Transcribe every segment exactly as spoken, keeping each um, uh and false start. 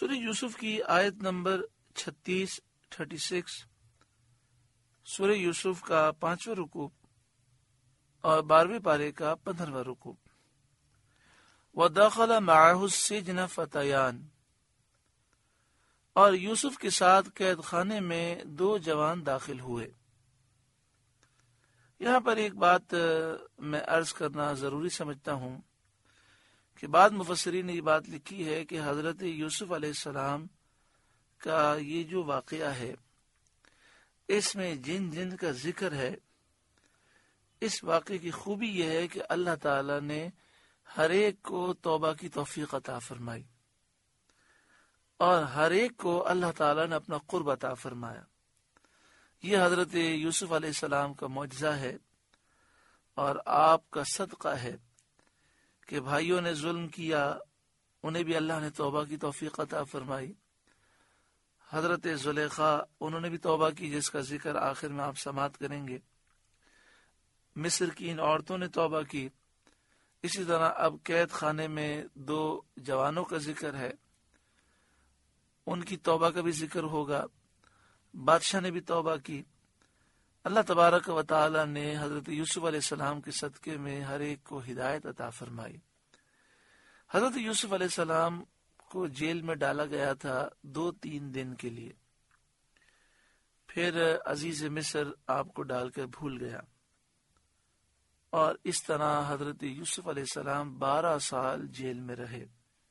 سورہ یوسف کی آیت نمبر چھتیس تھرٹی سکس سورہ یوسف کا پانچواں رکوع اور بارہویں پارے کا پندرہواں رکوع. وَدَخَلَ مَعَهُ السِّجْنَ فَتَيَانِ، اور یوسف کے ساتھ قید خانے میں دو جوان داخل ہوئے. یہاں پر ایک بات میں عرض کرنا ضروری سمجھتا ہوں کہ بعض مفسرین نے یہ بات لکھی ہے کہ حضرت یوسف علیہ السلام کا یہ جو واقعہ ہے اس میں جن جن کا ذکر ہے. اس واقعے کی خوبی یہ ہے کہ اللہ تعالی نے ہر ایک کو توبہ کی توفیق عطا فرمائی اور ہر ایک کو اللہ تعالی نے اپنا قرب عطا فرمایا. یہ حضرت یوسف علیہ السلام کا معجزہ ہے اور آپ کا صدقہ ہے کہ بھائیوں نے ظلم کیا، انہیں بھی اللہ نے توبہ کی توفیق عطا فرمائی. حضرت زلیخا انہوں نے بھی توبہ کی، جس کا ذکر آخر میں آپ سماعت کریں گے. مصر کی ان عورتوں نے توبہ کی. اسی طرح اب قید خانے میں دو جوانوں کا ذکر ہے، ان کی توبہ کا بھی ذکر ہوگا. بادشاہ نے بھی توبہ کی. اللہ تبارک و تعالی نے حضرت یوسف علیہ السلام کے صدقے میں ہر ایک کو ہدایت عطا فرمائی. حضرت یوسف علیہ السلام کو جیل میں ڈالا گیا تھا دو تین دن کے لیے. پھر عزیز مصر آپ کو ڈال کر بھول گیا اور اس طرح حضرت یوسف علیہ السلام بارہ سال جیل میں رہے.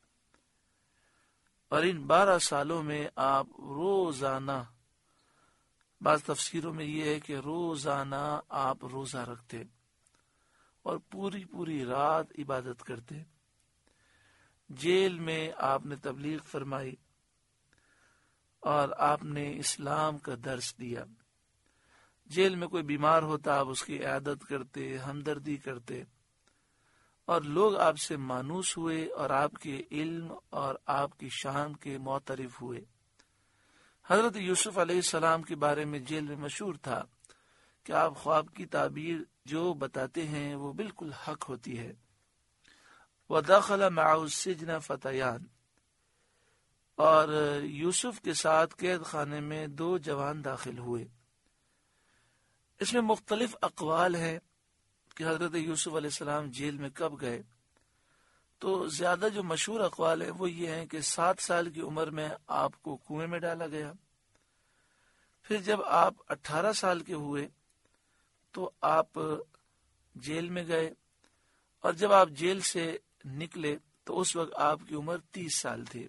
اور ان بارہ سالوں میں آپ روزانہ، بعض تفسیروں میں یہ ہے کہ روزانہ آپ روزہ رکھتے اور پوری پوری رات عبادت کرتے. جیل میں آپ نے تبلیغ فرمائی اور آپ نے اسلام کا درس دیا. جیل میں کوئی بیمار ہوتا آپ اس کی عیادت کرتے، ہمدردی کرتے، اور لوگ آپ سے مانوس ہوئے اور آپ کے علم اور آپ کی شان کے معترف ہوئے. حضرت یوسف علیہ السلام کے بارے میں جیل میں مشہور تھا کہ آپ خواب کی تعبیر جو بتاتے ہیں وہ بالکل حق ہوتی ہے. وَدَخَلَ مَعَهُ السِّجْنَ فَتَيَانِ، اور یوسف کے ساتھ قید خانے میں دو جوان داخل ہوئے. اس میں مختلف اقوال ہیں کہ حضرت یوسف علیہ السلام جیل میں کب گئے. تو زیادہ جو مشہور اقوال ہیں وہ یہ ہیں کہ سات سال کی عمر میں آپ کو کنویں میں ڈالا گیا. پھر جب آپ اٹھارہ سال کے ہوئے تو آپ جیل میں گئے، اور جب آپ جیل سے نکلے تو اس وقت آپ کی عمر تیس سال تھی.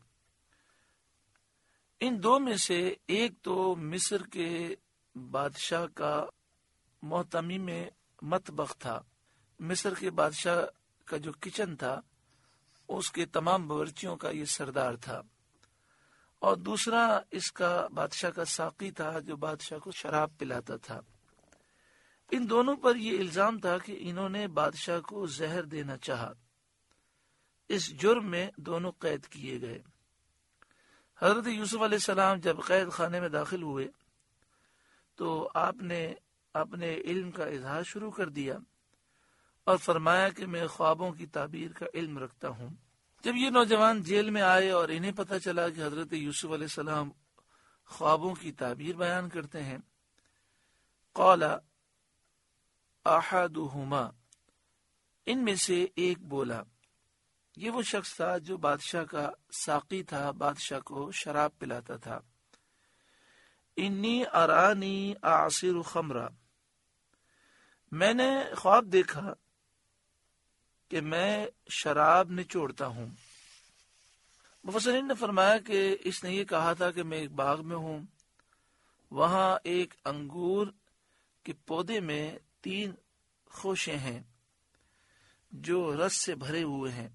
ان دو میں سے ایک تو مصر کے بادشاہ کا محتمیم مطبخ تھا. مصر کے بادشاہ کا جو کچن تھا اس کے تمام باورچیوں کا یہ سردار تھا، اور دوسرا اس کا بادشاہ کا ساقی تھا جو بادشاہ کو شراب پلاتا تھا. ان دونوں پر یہ الزام تھا کہ انہوں نے بادشاہ کو زہر دینا چاہا. اس جرم میں دونوں قید کیے گئے. حضرت یوسف علیہ السلام جب قید خانے میں داخل ہوئے تو آپ نے اپنے علم کا اظہار شروع کر دیا اور فرمایا کہ میں خوابوں کی تعبیر کا علم رکھتا ہوں. جب یہ نوجوان جیل میں آئے اور انہیں پتہ چلا کہ حضرت یوسف علیہ السلام خوابوں کی تعبیر بیان کرتے ہیں، قال احدہما، ان میں سے ایک بولا، یہ وہ شخص تھا جو بادشاہ کا ساقی تھا، بادشاہ کو شراب پلاتا تھا، انی ارانی اعصر خمرا، میں نے خواب دیکھا کہ میں شراب نچوڑتا ہوں. مفسرین نے فرمایا کہ اس نے یہ کہا تھا کہ میں ایک باغ میں ہوں، وہاں ایک انگور کے پودے میں تین خوشے ہیں جو رس سے بھرے ہوئے ہیں.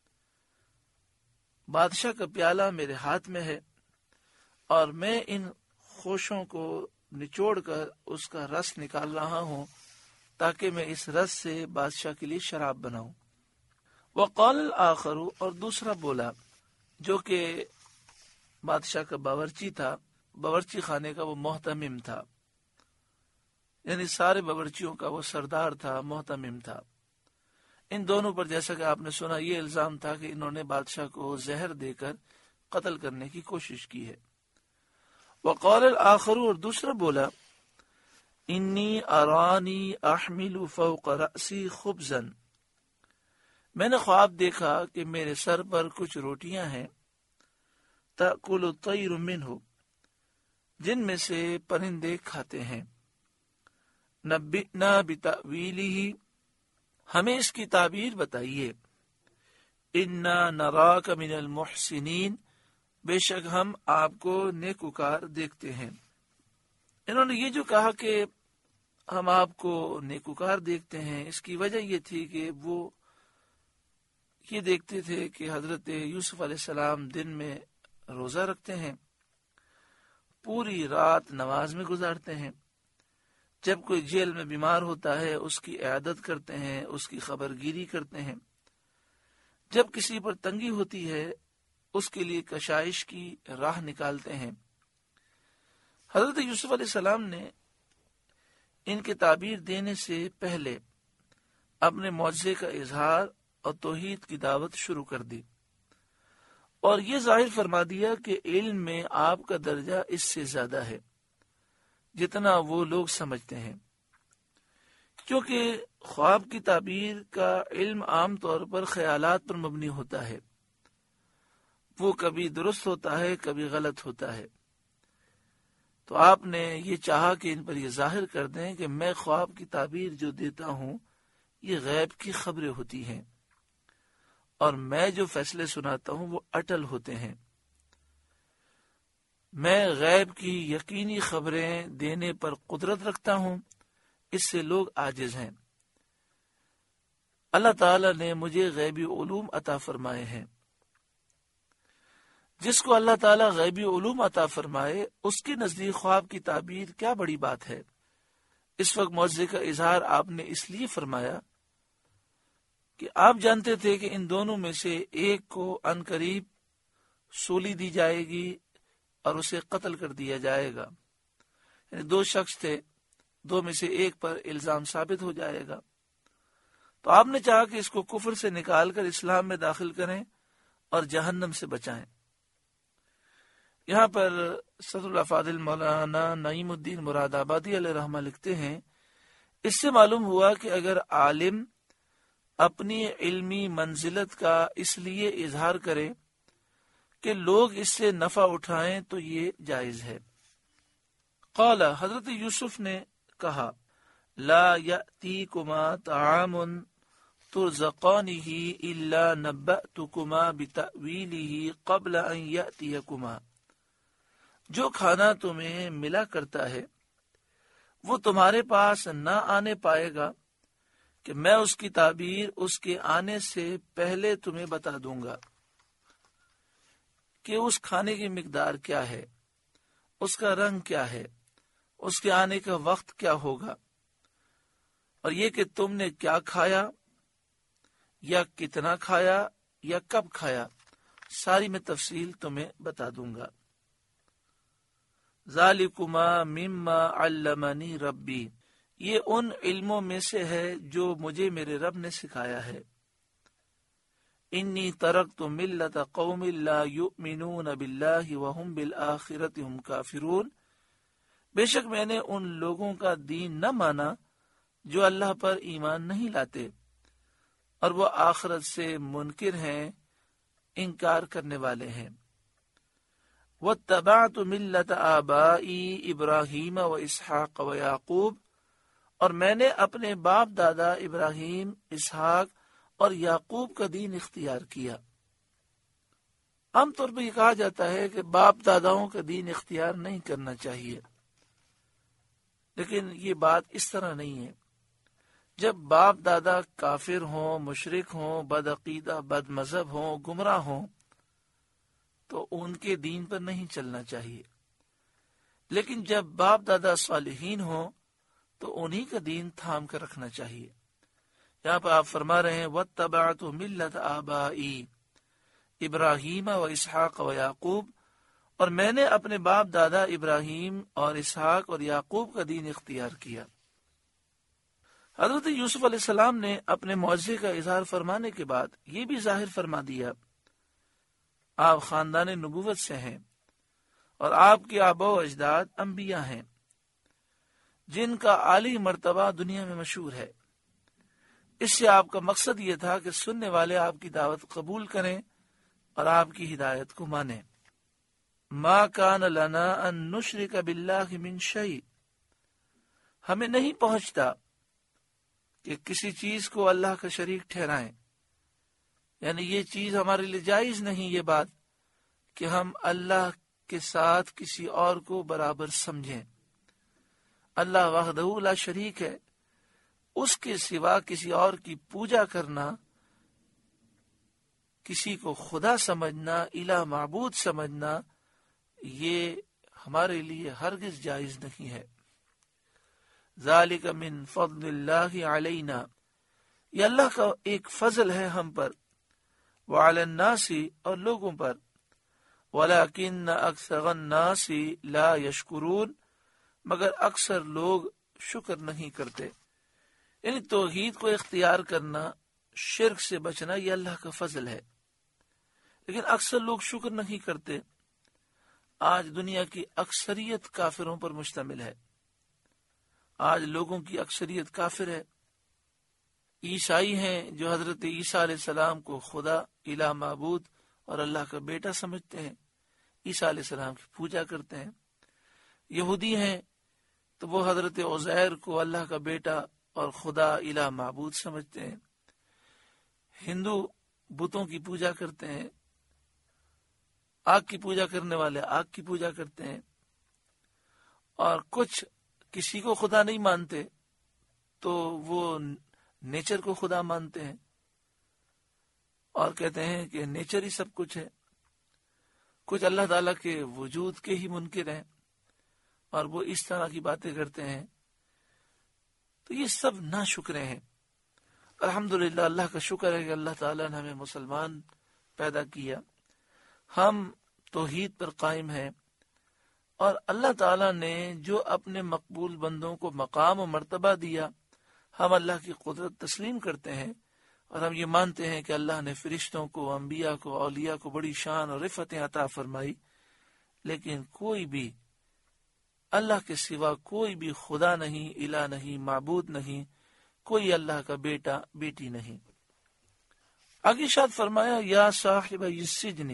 بادشاہ کا پیالہ میرے ہاتھ میں ہے اور میں ان خوشوں کو نچوڑ کر اس کا رس نکال رہا ہوں تاکہ میں اس رس سے بادشاہ کے لیے شراب بناؤں. وقال الآخر، اور دوسرا بولا جو کہ بادشاہ کا باورچی تھا، باورچی خانے کا وہ محتمم تھا، یعنی سارے باورچیوں کا وہ سردار تھا، محتمم تھا. ان دونوں پر جیسا کہ آپ نے سنا یہ الزام تھا کہ انہوں نے بادشاہ کو زہر دے کر قتل کرنے کی کوشش کی ہے۔ وقال الآخر، اور دوسرا بولا، انی ارانی احمل فوق رأسی خبزا، میں نے خواب دیکھا کہ میرے سر پر کچھ روٹیاں ہیں، تأکل الطیر منہ، جن میں سے پرندے کھاتے ہیں، نبئنا بتأویلہ، ہمیں اس کی تعبیر بتائیے، انا نراک من المحسنین، بے شک ہم آپ کو نیکوکار دیکھتے ہیں۔ انہوں نے یہ جو کہا کہ ہم آپ کو نیکوکار دیکھتے ہیں، اس کی وجہ یہ تھی کہ وہ یہ دیکھتے تھے کہ حضرت یوسف علیہ السلام دن میں روزہ رکھتے ہیں، پوری رات نماز میں گزارتے ہیں، جب کوئی جیل میں بیمار ہوتا ہے اس کی عیادت کرتے ہیں، اس کی خبر گیری کرتے ہیں، جب کسی پر تنگی ہوتی ہے اس کے لیے کشائش کی راہ نکالتے ہیں۔ حضرت یوسف علیہ السلام نے ان کے تعبیر دینے سے پہلے اپنے معجزے کا اظہار اور توحید کی دعوت شروع کر دی، اور یہ ظاہر فرما دیا کہ علم میں آپ کا درجہ اس سے زیادہ ہے جتنا وہ لوگ سمجھتے ہیں، کیونکہ خواب کی تعبیر کا علم عام طور پر خیالات پر مبنی ہوتا ہے، وہ کبھی درست ہوتا ہے کبھی غلط ہوتا ہے۔ تو آپ نے یہ چاہا کہ ان پر یہ ظاہر کر دیں کہ میں خواب کی تعبیر جو دیتا ہوں یہ غیب کی خبریں ہوتی ہیں، اور میں جو فیصلے سناتا ہوں وہ اٹل ہوتے ہیں۔ میں غیب کی یقینی خبریں دینے پر قدرت رکھتا ہوں، اس سے لوگ عاجز ہیں۔ اللہ تعالی نے مجھے غیبی علوم عطا فرمائے ہیں۔ جس کو اللہ تعالیٰ غیبی علوم عطا فرمائے اس کے نزدیک خواب کی تعبیر کیا بڑی بات ہے۔ اس وقت معجزے کا اظہار آپ نے اس لیے فرمایا کہ آپ جانتے تھے کہ ان دونوں میں سے ایک کو ان قریب سولی دی جائے گی اور اسے قتل کر دیا جائے گا، یعنی دو شخص تھے، دو میں سے ایک پر الزام ثابت ہو جائے گا، تو آپ نے چاہا کہ اس کو کفر سے نکال کر اسلام میں داخل کریں اور جہنم سے بچائیں۔ یہاں پر صدر الافاضل مولانا نعیم الدین مراد آبادی علیہ رحمہ لکھتے ہیں، اس سے معلوم ہوا کہ اگر عالم اپنی علمی منزلت کا اس لیے اظہار کرے کہ لوگ اس سے نفع اٹھائیں تو یہ جائز ہے۔ قال، حضرت یوسف نے کہا، لا یأتیکما طعام ترزقانہ الا نبأتکما بتأویلہ قبل ان یأتیکما، جو کھانا تمہیں ملا کرتا ہے وہ تمہارے پاس نہ آنے پائے گا کہ میں اس کی تعبیر اس کے آنے سے پہلے تمہیں بتا دوں گا کہ اس کھانے کی مقدار کیا ہے، اس کا رنگ کیا ہے، اس کے آنے کا وقت کیا ہوگا، اور یہ کہ تم نے کیا کھایا یا کتنا کھایا یا کب کھایا، ساری میں تفصیل تمہیں بتا دوں گا۔ ذالکما مما علمنی ربی، یہ ان علموں میں سے ہے جو مجھے میرے رب نے سکھایا ہے۔ انی ترکت ملت قوم لا یؤمنون باللہ وہم بالآخرۃ ہم کافرون، بے شک میں نے ان لوگوں کا دین نہ مانا جو اللہ پر ایمان نہیں لاتے اور وہ آخرت سے منکر ہیں، انکار کرنے والے ہیں۔ واتبعت ملت آبائی ابراہیم و اسحاق و یعقوب، اور میں نے اپنے باپ دادا ابراہیم، اسحاق اور یعقوب کا دین اختیار کیا۔ عام طور پر یہ کہا جاتا ہے کہ باپ داداؤں کا دین اختیار نہیں کرنا چاہیے، لیکن یہ بات اس طرح نہیں ہے۔ جب باپ دادا کافر ہوں، مشرک ہوں، بدعقیدہ، بد مذہب ہوں، گمراہ ہوں تو ان کے دین پر نہیں چلنا چاہیے، لیکن جب باپ دادا صالحین ہوں تو انہی کا دین تھام کر رکھنا چاہیے۔ یہاں پر آپ فرما رہے ہیں واتبعت ملت آبائی ابراہیم و اسحاق و یعقوب، اور میں نے اپنے باپ دادا ابراہیم اور اسحاق اور یعقوب کا دین اختیار کیا۔ حضرت یوسف علیہ السلام نے اپنے معجزے کا اظہار فرمانے کے بعد یہ بھی ظاہر فرما دیا آپ خاندان نبوت سے ہیں اور آپ کے آبا و اجداد انبیاء ہیں جن کا عالی مرتبہ دنیا میں مشہور ہے۔ اس سے آپ کا مقصد یہ تھا کہ سننے والے آپ کی دعوت قبول کریں اور آپ کی ہدایت کو مانیں۔ ما کان لنا ان نشرک باللہ من شیء، ہمیں نہیں پہنچتا کہ کسی چیز کو اللہ کا شریک ٹھہرائیں، یعنی یہ چیز ہمارے لیے جائز نہیں، یہ بات کہ ہم اللہ کے ساتھ کسی اور کو برابر سمجھیں۔ اللہ وحدہ لا شریک ہے، اس کے سوا کسی اور کی پوجا کرنا، کسی کو خدا سمجھنا، الہ معبود سمجھنا، یہ ہمارے لیے ہرگز جائز نہیں ہے۔ ذالک من فضل اللہ علینا، یہ اللہ کا ایک فضل ہے ہم پر، وعلی الناس، اور لوگوں پر، ولکن اکثر الناس لا یشکرون، مگر اکثر لوگ شکر نہیں کرتے۔ یعنی توحید کو اختیار کرنا، شرک سے بچنا، یہ اللہ کا فضل ہے، لیکن اکثر لوگ شکر نہیں کرتے۔ آج دنیا کی اکثریت کافروں پر مشتمل ہے، آج لوگوں کی اکثریت کافر ہے۔ عیسائی ہیں جو حضرت عیسیٰ علیہ السلام کو خدا، الہ معبود اور اللہ کا بیٹا سمجھتے ہیں، عیسیٰ علیہ السلام کی پوجا کرتے ہیں۔ یہودی ہیں تو وہ حضرت عزیر کو اللہ کا بیٹا اور خدا، الہ معبود سمجھتے ہیں۔ ہندو بتوں کی پوجا کرتے ہیں، آگ کی پوجا کرنے والے آگ کی پوجا کرتے ہیں، اور کچھ کسی کو خدا نہیں مانتے تو وہ نیچر کو خدا مانتے ہیں اور کہتے ہیں کہ نیچر ہی سب کچھ ہے۔ کچھ اللہ تعالیٰ کے وجود کے ہی منکر ہیں اور وہ اس طرح کی باتیں کرتے ہیں۔ تو یہ سب ناشکرے ہیں۔ الحمدللہ، اللہ کا شکر ہے کہ اللہ تعالیٰ نے ہمیں مسلمان پیدا کیا، ہم توحید پر قائم ہیں، اور اللہ تعالیٰ نے جو اپنے مقبول بندوں کو مقام و مرتبہ دیا، ہم اللہ کی قدرت تسلیم کرتے ہیں، اور ہم یہ مانتے ہیں کہ اللہ نے فرشتوں کو، انبیاء کو، اولیاء کو بڑی شان اور رفعتیں عطا فرمائی، لیکن کوئی بھی اللہ کے سوا کوئی بھی خدا نہیں، الہ نہیں، معبود نہیں، کوئی اللہ کا بیٹا بیٹی نہیں۔ آگے شاد فرمایا، یا صاحب السجن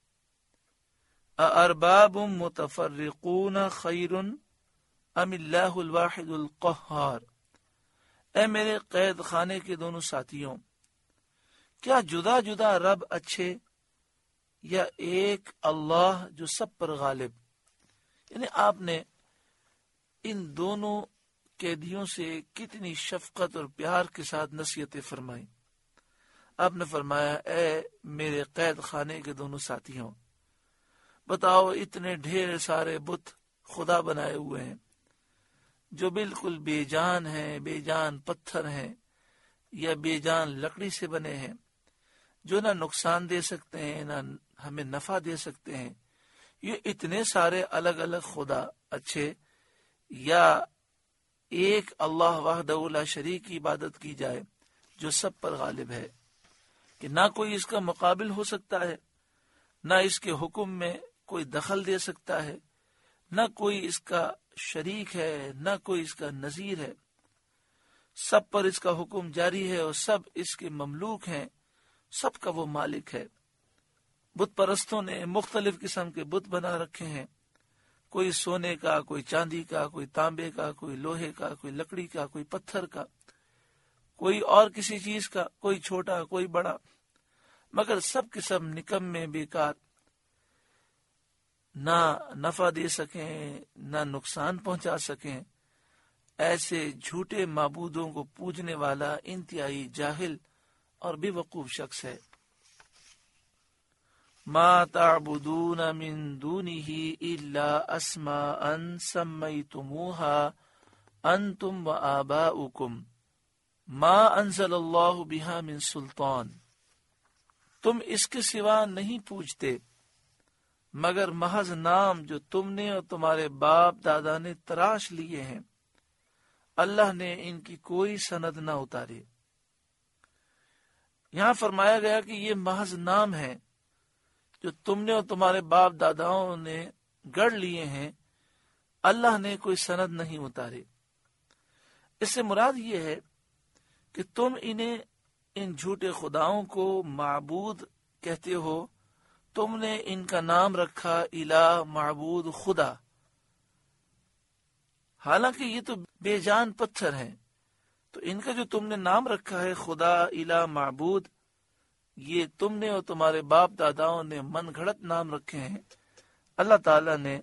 اارباب متفرقون خیر ام اللہ الواحد القہار، اے میرے قید خانے کے دونوں ساتھیوں، کیا جدا جدا رب اچھے یا ایک اللہ جو سب پر غالب؟ یعنی آپ نے ان دونوں قیدیوں سے کتنی شفقت اور پیار کے ساتھ نصیحتیں فرمائی۔ آپ نے فرمایا، اے میرے قید خانے کے دونوں ساتھیوں، بتاؤ اتنے ڈھیر سارے بت خدا بنائے ہوئے ہیں جو بالکل بے جان ہیں، بے جان پتھر ہیں یا بے جان لکڑی سے بنے ہیں، جو نہ نقصان دے سکتے ہیں نہ ہمیں نفع دے سکتے ہیں، یہ اتنے سارے الگ الگ خدا اچھے، یا ایک اللہ وحدہ لا شریک کی عبادت کی جائے جو سب پر غالب ہے، کہ نہ کوئی اس کا مقابل ہو سکتا ہے، نہ اس کے حکم میں کوئی دخل دے سکتا ہے، نہ کوئی اس کا شریک ہے، نہ کوئی اس کا نظیر ہے، سب پر اس کا حکم جاری ہے اور سب اس کے مملوک ہیں، سب کا وہ مالک ہے۔ بت پرستوں نے مختلف قسم کے بت بنا رکھے ہیں، کوئی سونے کا، کوئی چاندی کا، کوئی تانبے کا، کوئی لوہے کا، کوئی لکڑی کا، کوئی پتھر کا، کوئی اور کسی چیز کا، کوئی چھوٹا کوئی بڑا، مگر سب کے سب نکمے، بیکار، نہ نفع دے سکیں نہ نقصان پہنچا سکیں۔ ایسے جھوٹے معبودوں کو پوجنے والا انتہائی جاہل اور بے وقوف شخص ہے۔ ما تعبدون من دونه الا اسماء سميتموها انتم وآباؤكم ما انزل اللہ بها من سلطان، تم اس کے سوا نہیں پوجتے مگر محض نام جو تم نے اور تمہارے باپ دادا نے تراش لیے ہیں، اللہ نے ان کی کوئی سند نہ اتاری۔ یہاں فرمایا گیا کہ یہ محض نام ہے، جو تم نے اور تمہارے باپ داداؤں نے گڑھ لیے ہیں اللہ نے کوئی سند نہیں اتاری۔ اس سے مراد یہ ہے کہ تم انہیں ان جھوٹے خداؤں کو معبود کہتے ہو، تم نے ان کا نام رکھا الہ، معبود، خدا، حالانکہ یہ تو بے جان پتھر ہیں۔ تو ان کا جو تم نے نام رکھا ہے خدا، الہ، معبود، یہ تم نے اور تمہارے باپ داداؤں نے من گھڑت نام رکھے ہیں۔ اللہ تعالیٰ نے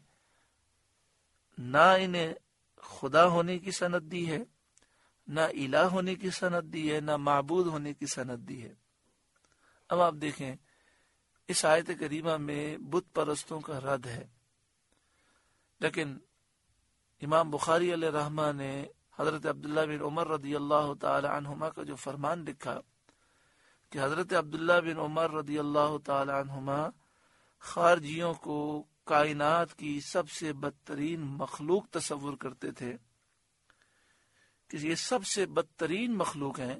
نہ انہیں خدا ہونے کی سند دی ہے، نہ الہ ہونے کی سند دی ہے، نہ معبود ہونے کی سند دی ہے۔ اب آپ دیکھیں اس آیت کریمہ میں بت پرستوں کا رد ہے، لیکن امام بخاری علیہ رحمہ نے حضرت عبداللہ بن عمر رضی اللہ تعالی عنہما کا جو فرمان لکھا کہ حضرت عبداللہ بن عمر رضی اللہ تعالی عنہما خارجیوں کو کائنات کی سب سے بدترین مخلوق تصور کرتے تھے کہ یہ سب سے بدترین مخلوق ہیں،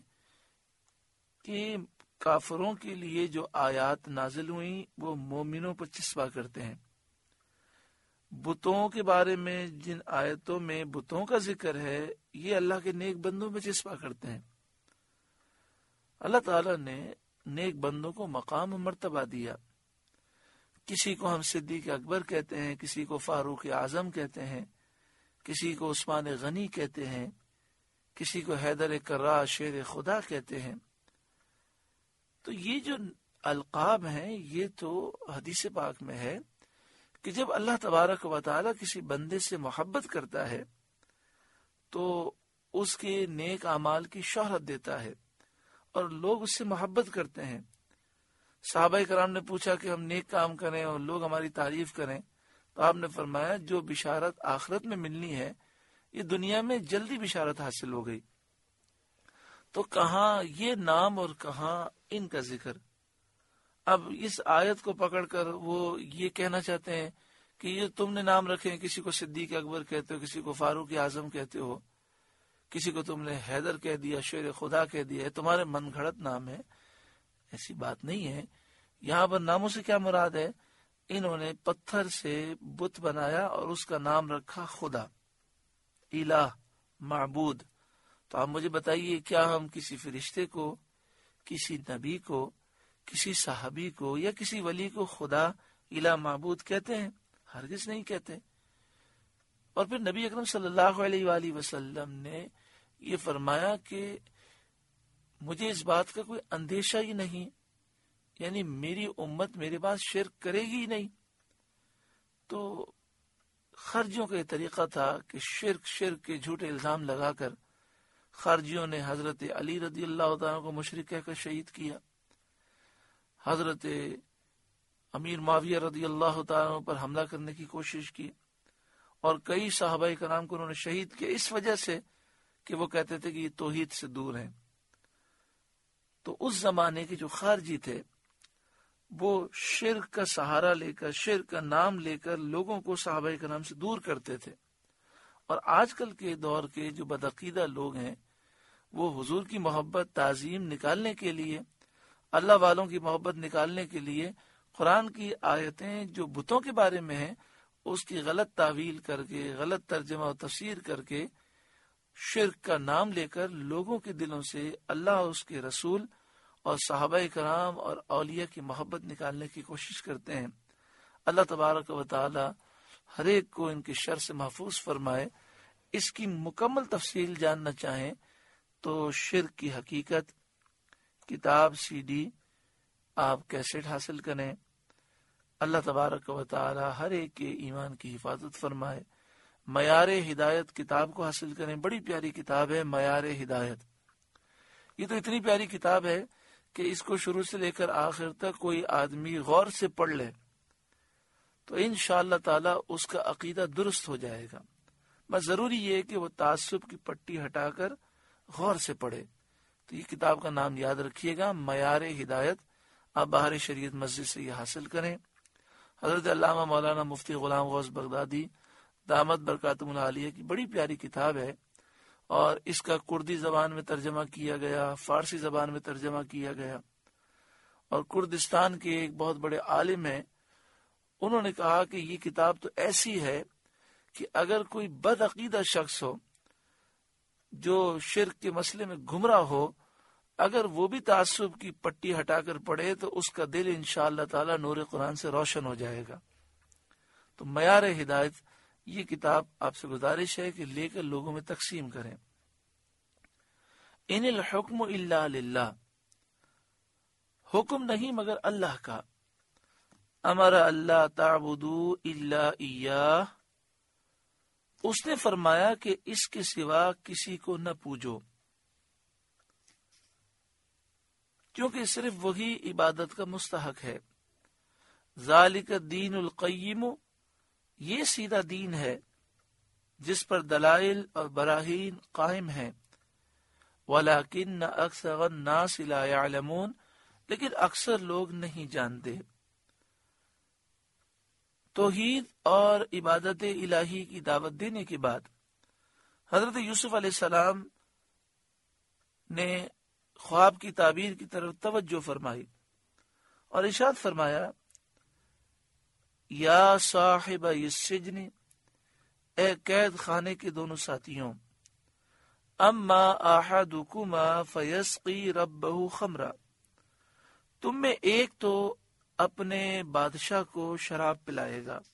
کہ کافروں کے لیے جو آیات نازل ہوئیں وہ مومنوں پر چسپا کرتے ہیں۔ بتوں کے بارے میں جن آیتوں میں بتوں کا ذکر ہے یہ اللہ کے نیک بندوں میں چسپا کرتے ہیں۔ اللہ تعالیٰ نے نیک بندوں کو مقام و مرتبہ دیا، کسی کو ہم صدیق اکبر کہتے ہیں، کسی کو فاروق اعظم کہتے ہیں، کسی کو عثمان غنی کہتے ہیں، کسی کو حیدر کرار شیر خدا کہتے ہیں۔ تو یہ جو القاب ہیں یہ تو حدیث پاک میں ہے کہ جب اللہ تبارک و تعالی کسی بندے سے محبت کرتا ہے تو اس کے نیک اعمال کی شہرت دیتا ہے اور لوگ اس سے محبت کرتے ہیں۔ صحابہ کرام نے پوچھا کہ ہم نیک کام کریں اور لوگ ہماری تعریف کریں، تو آپ نے فرمایا جو بشارت آخرت میں ملنی ہے یہ دنیا میں جلدی بشارت حاصل ہو گئی۔ تو کہاں یہ نام اور کہاں ان کا ذکر۔ اب اس آیت کو پکڑ کر وہ یہ کہنا چاہتے ہیں کہ یہ تم نے نام رکھے ہیں، کسی کو صدیق اکبر کہتے ہو، کسی کو فاروق اعظم کہتے ہو، کسی کو تم نے حیدر کہہ دیا، شیر خدا کہہ دیا، تمہارے من گھڑت نام ہے۔ ایسی بات نہیں ہے۔ یہاں پر ناموں سے کیا مراد ہے؟ انہوں نے پتھر سے بت بنایا اور اس کا نام رکھا خدا، الہ، معبود۔ تو آپ مجھے بتائیے کیا ہم کسی فرشتے کو، کسی نبی کو، کسی صحابی کو یا کسی ولی کو خدا، الہ، معبود کہتے ہیں؟ ہرگز نہیں کہتے۔ اور پھر نبی اکرم صلی اللہ علیہ وآلہ وسلم نے یہ فرمایا کہ مجھے اس بات کا کوئی اندیشہ ہی نہیں، یعنی میری امت میرے پاس شرک کرے گی ہی نہیں۔ تو خارجیوں کا یہ طریقہ تھا کہ شرک شرک کے جھوٹے الزام لگا کر خارجیوں نے حضرت علی رضی اللہ تعالیٰ کو مشرک کہہ کر شہید کیا، حضرت امیر معاویہ رضی اللہ تعالیٰ پر حملہ کرنے کی کوشش کی، اور کئی صحابہ کرام کو انہوں نے شہید کیا اس وجہ سے کہ وہ کہتے تھے کہ یہ توحید سے دور ہیں۔ تو اس زمانے کے جو خارجی تھے وہ شرک کا سہارا لے کر، شرک کا نام لے کر لوگوں کو صحابہ کرام سے دور کرتے تھے۔ اور آج کل کے دور کے جو بدعقیدہ لوگ ہیں وہ حضور کی محبت، تعظیم نکالنے کے لیے، اللہ والوں کی محبت نکالنے کے لیے قرآن کی آیتیں جو بتوں کے بارے میں ہیں اس کی غلط تعویل کر کے، غلط ترجمہ و تفسیر کر کے، شرک کا نام لے کر لوگوں کے دلوں سے اللہ اور اس کے رسول اور صحابہ کرام اور اولیاء کی محبت نکالنے کی کوشش کرتے ہیں۔ اللہ تبارک و تعالی ہر ایک کو ان کے شر سے محفوظ فرمائے۔ اس کی مکمل تفصیل جاننا چاہیں تو شرک کی حقیقت کتاب، سی ڈی، آپ کیسٹ حاصل کریں۔ اللہ تبارک و تعالی ہر ایک کے ایمان کی حفاظت فرمائے۔ معیار ہدایت کتاب کو حاصل کریں، بڑی پیاری کتاب ہے معیار ہدایت۔ یہ تو اتنی پیاری کتاب ہے کہ اس کو شروع سے لے کر آخر تک کوئی آدمی غور سے پڑھ لے تو انشاءاللہ تعالی اس کا عقیدہ درست ہو جائے گا۔ بس ضروری یہ ہے کہ وہ تعصب کی پٹی ہٹا کر غور سے پڑھے۔ تو یہ کتاب کا نام یاد رکھیے گا، معیار ہدایت۔ آپ باہر شریعت مسجد سے یہ حاصل کریں۔ حضرت علامہ مولانا مفتی غلام غوث بغدادی دامت برکاتہم العالیہ کی بڑی پیاری کتاب ہے، اور اس کا کردی زبان میں ترجمہ کیا گیا، فارسی زبان میں ترجمہ کیا گیا، اور کردستان کے ایک بہت بڑے عالم ہیں، انہوں نے کہا کہ یہ کتاب تو ایسی ہے کہ اگر کوئی بد عقیدہ شخص ہو جو شرک کے مسئلے میں گمراہ ہو، اگر وہ بھی تعصب کی پٹی ہٹا کر پڑھے تو اس کا دل انشاءاللہ تعالی نور قرآن سے روشن ہو جائے گا۔ تو معیار ہدایت یہ کتاب آپ سے گزارش ہے کہ لے کر لوگوں میں تقسیم کریں۔ ان الحکم الا للہ، حکم نہیں مگر اللہ کا۔ امر اللہ تعبدوا الا ایاہ، اس نے فرمایا کہ اس کے سوا کسی کو نہ پوجو، کیونکہ صرف وہی عبادت کا مستحق ہے۔ ذالک الدین القیم، یہ سیدھا دین ہے جس پر دلائل اور براہین قائم ہیں۔ ولیکن اکثر الناس لا یعلمون، لیکن اکثر لوگ نہیں جانتے۔ توحید اور عبادت الہی کی دعوت دینے کے بعد حضرت یوسف علیہ السلام نے خواب کی تعبیر کی طرف توجہ فرمائی اور ارشاد فرمایا، یا صاحب السجن، اے قید خانے کے دونوں ساتھیوں، اما احدکما فیسقی ربہ خمرا، تم میں ایک تو اپنے بادشاہ کو شراب پلائے گا،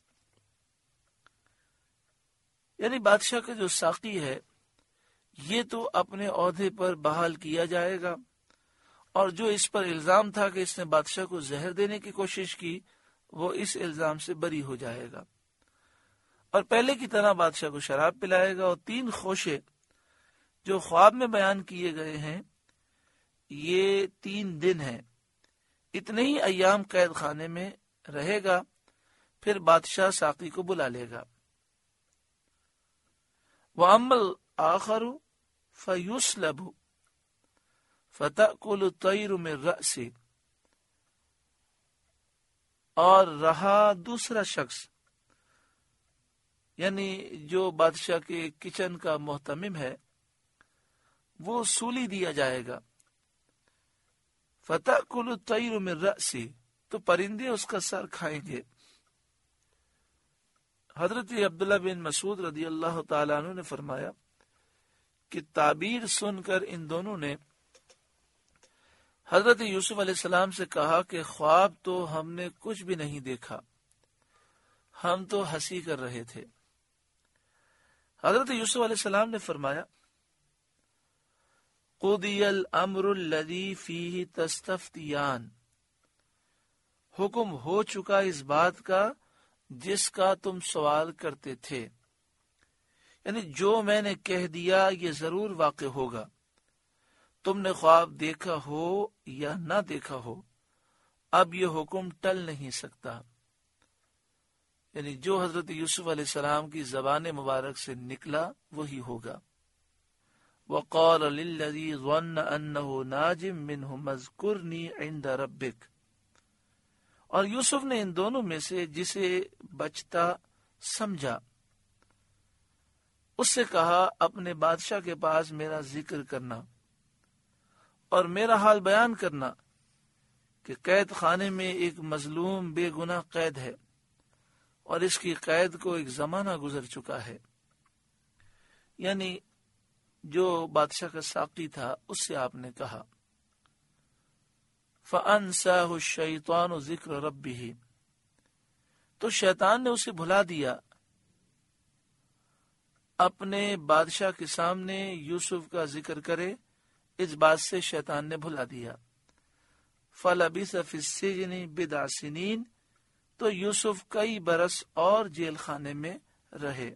یعنی بادشاہ کا جو ساقی ہے یہ تو اپنے عہدے پر بحال کیا جائے گا، اور جو اس پر الزام تھا کہ اس نے بادشاہ کو زہر دینے کی کوشش کی وہ اس الزام سے بری ہو جائے گا، اور پہلے کی طرح بادشاہ کو شراب پلائے گا۔ اور تین خوشے جو خواب میں بیان کیے گئے ہیں یہ تین دن ہیں، اتنے ہی ایام قید خانے میں رہے گا، پھر بادشاہ ساقی کو بلا لے گا۔ وَأَمَّا الْآخَرُ فَيُسْلَبُ فَتَأْكُلُ الطَّيْرُ مِنْ رَأْسِهِ، اور رہا دوسرا شخص یعنی جو بادشاہ کے کچن کا محتمم ہے وہ سولی دیا جائے گا۔ فَتَأْكُلُ الطَّيْرُ مِنْ رَأْسِهِ، تو پرندے اس کا سر کھائیں گے۔ حضرت عبداللہ بن مسعود رضی اللہ تعالیٰ عنہ نے فرمایا کہ تعبیر سن کر ان دونوں نے حضرت یوسف علیہ السلام سے کہا کہ خواب تو ہم نے کچھ بھی نہیں دیکھا، ہم تو ہنسی کر رہے تھے۔ حضرت یوسف علیہ السلام نے فرمایا، قُضِیَ الْأَمْرُ الَّذِی فِیہ تَسْتَفْتِیَانِ، حکم ہو چکا اس بات کا جس کا تم سوال کرتے تھے، یعنی جو میں نے کہہ دیا یہ ضرور واقع ہوگا، تم نے خواب دیکھا ہو یا نہ دیکھا ہو، اب یہ حکم ٹل نہیں سکتا، یعنی جو حضرت یوسف علیہ السلام کی زبان مبارک سے نکلا وہی ہوگا۔ وَقَالَ لِلَّذِي ظَنَّ أَنَّهُ نَاجٍ مِّنْهُ اذْكُرْنِي عِندَ رَبِّكَ، اور یوسف نے ان دونوں میں سے جسے بچتا سمجھا اس سے کہا، اپنے بادشاہ کے پاس میرا ذکر کرنا اور میرا حال بیان کرنا کہ قید خانے میں ایک مظلوم بے گناہ قید ہے اور اس کی قید کو ایک زمانہ گزر چکا ہے، یعنی جو بادشاہ کا ساقی تھا اس سے آپ نے کہا۔ فَأَنْسَاهُ الشَّيْطَانُ ذِكْرَ رَبِّهِ، تو شیطان نے اسے بھلا دیا، اپنے بادشاہ کے سامنے یوسف کا ذکر کرے اس بات سے شیطان نے بھلا دیا۔ فَلَبِثَ فِي السِّجْنِ بِضْعَ سِنِینَ، تو یوسف کئی برس اور جیل خانے میں رہے۔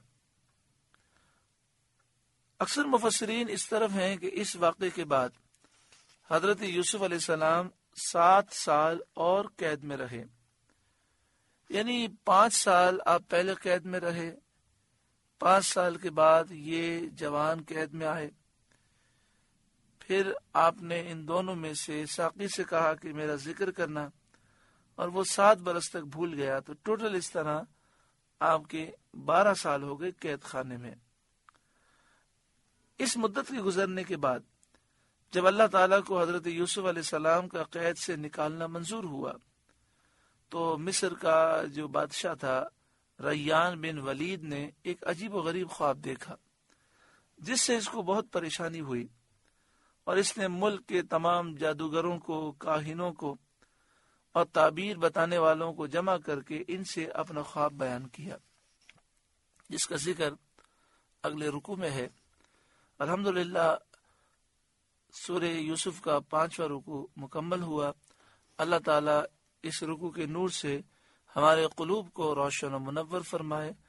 اکثر مفسرین اس طرف ہیں کہ اس واقعے کے بعد حضرت یوسف علیہ السلام سات سال اور قید میں رہے، یعنی پانچ سال آپ پہلے قید میں رہے، پانچ سال کے بعد یہ جوان قید میں آئے، پھر آپ نے ان دونوں میں سے ساقی سے کہا کہ میرا ذکر کرنا، اور وہ سات برس تک بھول گیا، تو ٹوٹل اس طرح آپ کے بارہ سال ہو گئے قید خانے میں۔ اس مدت کے گزرنے کے بعد جب اللہ تعالیٰ کو حضرت یوسف علیہ السلام کا قید سے نکالنا منظور ہوا تو مصر کا جو بادشاہ تھا ریان بن ولید نے ایک عجیب و غریب خواب دیکھا، جس سے اس کو بہت پریشانی ہوئی، اور اس نے ملک کے تمام جادوگروں کو، کاہنوں کو اور تعبیر بتانے والوں کو جمع کر کے ان سے اپنا خواب بیان کیا، جس کا ذکر اگلے رکوع میں ہے۔ الحمدللہ سورہ یوسف کا پانچواں رکوع مکمل ہوا۔ اللہ تعالیٰ اس رکوع کے نور سے ہمارے قلوب کو روشن و منور فرمائے۔